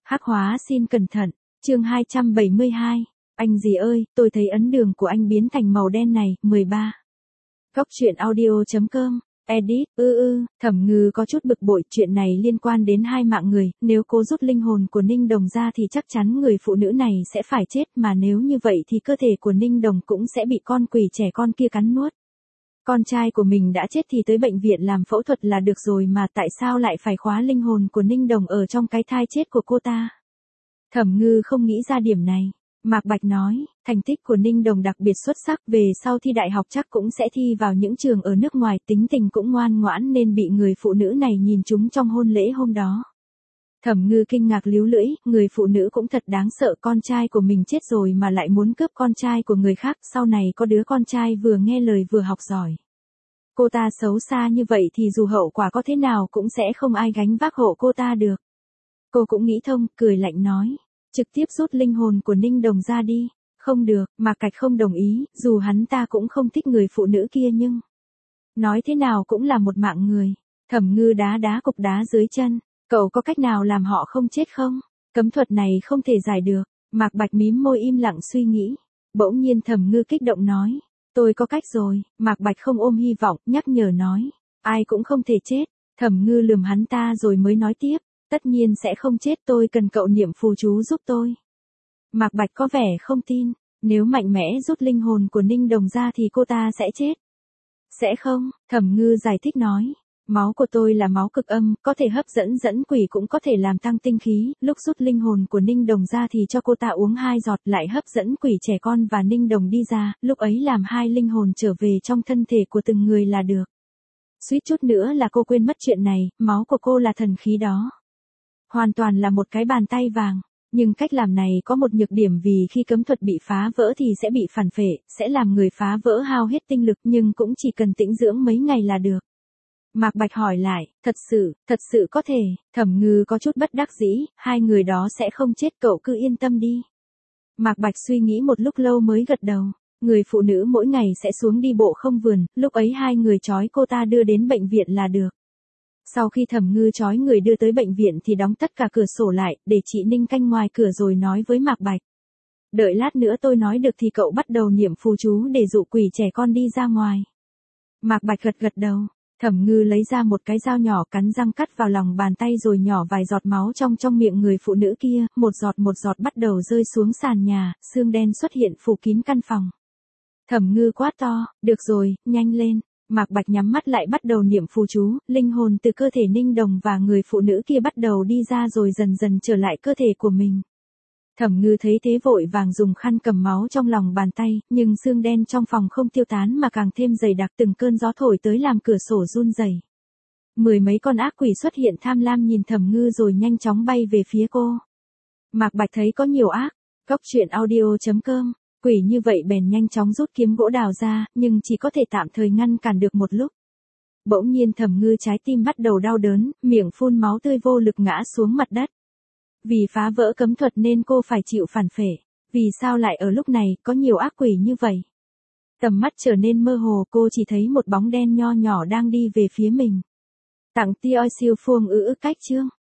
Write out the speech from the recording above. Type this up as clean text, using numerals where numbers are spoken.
Hắc hóa xin cẩn thận, chương 272. Anh gì ơi, tôi thấy ấn đường của anh biến thành màu đen này, 13. Góc truyện audio.com, edit, Thẩm Ngư có chút bực bội, chuyện này liên quan đến hai mạng người, nếu cô rút linh hồn của Ninh Đồng ra thì chắc chắn người phụ nữ này sẽ phải chết, mà nếu như vậy thì cơ thể của Ninh Đồng cũng sẽ bị con quỷ trẻ con kia cắn nuốt. Con trai của mình đã chết thì tới bệnh viện làm phẫu thuật là được rồi mà tại sao lại phải khóa linh hồn của Ninh Đồng ở trong cái thai chết của cô ta? Thẩm Ngư không nghĩ ra điểm này. Mạc Bạch nói, thành tích của Ninh Đồng đặc biệt xuất sắc, về sau thi đại học chắc cũng sẽ thi vào những trường ở nước ngoài, tính tình cũng ngoan ngoãn nên bị người phụ nữ này nhìn trúng trong hôn lễ hôm đó. Thẩm Ngư kinh ngạc líu lưỡi, người phụ nữ cũng thật đáng sợ, con trai của mình chết rồi mà lại muốn cướp con trai của người khác, sau này có đứa con trai vừa nghe lời vừa học giỏi. Cô ta xấu xa như vậy thì dù hậu quả có thế nào cũng sẽ không ai gánh vác hộ cô ta được. Cô cũng nghĩ thông, cười lạnh nói, trực tiếp rút linh hồn của Ninh Đồng ra đi. Không được, Mạc Cạch không đồng ý, dù hắn ta cũng không thích người phụ nữ kia nhưng nói thế nào cũng là một mạng người. Thẩm Ngư đá cục đá dưới chân, cậu có cách nào làm họ không chết không? Cấm thuật này không thể giải được. Mạc Bạch mím môi im lặng suy nghĩ. Bỗng nhiên Thẩm Ngư kích động nói, tôi có cách rồi. Mạc Bạch không ôm hy vọng, nhắc nhở nói, ai cũng không thể chết. Thẩm Ngư lườm hắn ta rồi mới nói tiếp, tất nhiên sẽ không chết, tôi cần cậu niệm phù chú giúp tôi. Mạc Bạch có vẻ không tin, nếu mạnh mẽ rút linh hồn của Ninh Đồng ra thì cô ta sẽ chết. Sẽ không, Thẩm Ngư giải thích nói, máu của tôi là máu cực âm, có thể hấp dẫn quỷ cũng có thể làm tăng tinh khí, lúc rút linh hồn của Ninh Đồng ra thì cho cô ta uống 2 giọt lại hấp dẫn quỷ trẻ con và Ninh Đồng đi ra, lúc ấy làm 2 linh hồn trở về trong thân thể của từng người là được. Suýt chút nữa là cô quên mất chuyện này, máu của cô là thần khí đó. Hoàn toàn là một cái bàn tay vàng, nhưng cách làm này có một nhược điểm vì khi cấm thuật bị phá vỡ thì sẽ bị phản phệ, sẽ làm người phá vỡ hao hết tinh lực nhưng cũng chỉ cần tĩnh dưỡng mấy ngày là được. Mạc Bạch hỏi lại, thật sự có thể? Thẩm Ngư có chút bất đắc dĩ, hai người đó sẽ không chết, cậu cứ yên tâm đi. Mạc Bạch suy nghĩ một lúc lâu mới gật đầu, người phụ nữ mỗi ngày sẽ xuống đi bộ không vườn, lúc ấy hai người trói cô ta đưa đến bệnh viện là được. Sau khi Thẩm Ngư trói người đưa tới bệnh viện thì đóng tất cả cửa sổ lại, để chị Ninh canh ngoài cửa rồi nói với Mạc Bạch. Đợi lát nữa tôi nói được thì cậu bắt đầu niệm phù chú để dụ quỷ trẻ con đi ra ngoài. Mạc Bạch gật đầu, Thẩm Ngư lấy ra một cái dao nhỏ cắn răng cắt vào lòng bàn tay rồi nhỏ vài giọt máu trong miệng người phụ nữ kia, một giọt bắt đầu rơi xuống sàn nhà, xương đen xuất hiện phủ kín căn phòng. Thẩm Ngư quát to, được rồi, nhanh lên. Mạc Bạch nhắm mắt lại bắt đầu niệm phù chú, linh hồn từ cơ thể Ninh Đồng và người phụ nữ kia bắt đầu đi ra rồi dần dần trở lại cơ thể của mình. Thẩm Ngư thấy thế vội vàng dùng khăn cầm máu trong lòng bàn tay, nhưng xương đen trong phòng không tiêu tán mà càng thêm dày đặc, từng cơn gió thổi tới làm cửa sổ run rẩy. 10 mấy con ác quỷ xuất hiện tham lam nhìn Thẩm Ngư rồi nhanh chóng bay về phía cô. Mạc Bạch thấy có nhiều ác, góc truyện audio.com. Quỷ như vậy bèn nhanh chóng rút kiếm gỗ đào ra, nhưng chỉ có thể tạm thời ngăn cản được một lúc. Bỗng nhiên Thẩm Ngư trái tim bắt đầu đau đớn, miệng phun máu tươi vô lực ngã xuống mặt đất. Vì phá vỡ cấm thuật nên cô phải chịu phản phệ. Vì sao lại ở lúc này có nhiều ác quỷ như vậy? Tầm mắt trở nên mơ hồ, cô chỉ thấy một bóng đen nho nhỏ đang đi về phía mình. Tặng tia siêu phuông cách chương.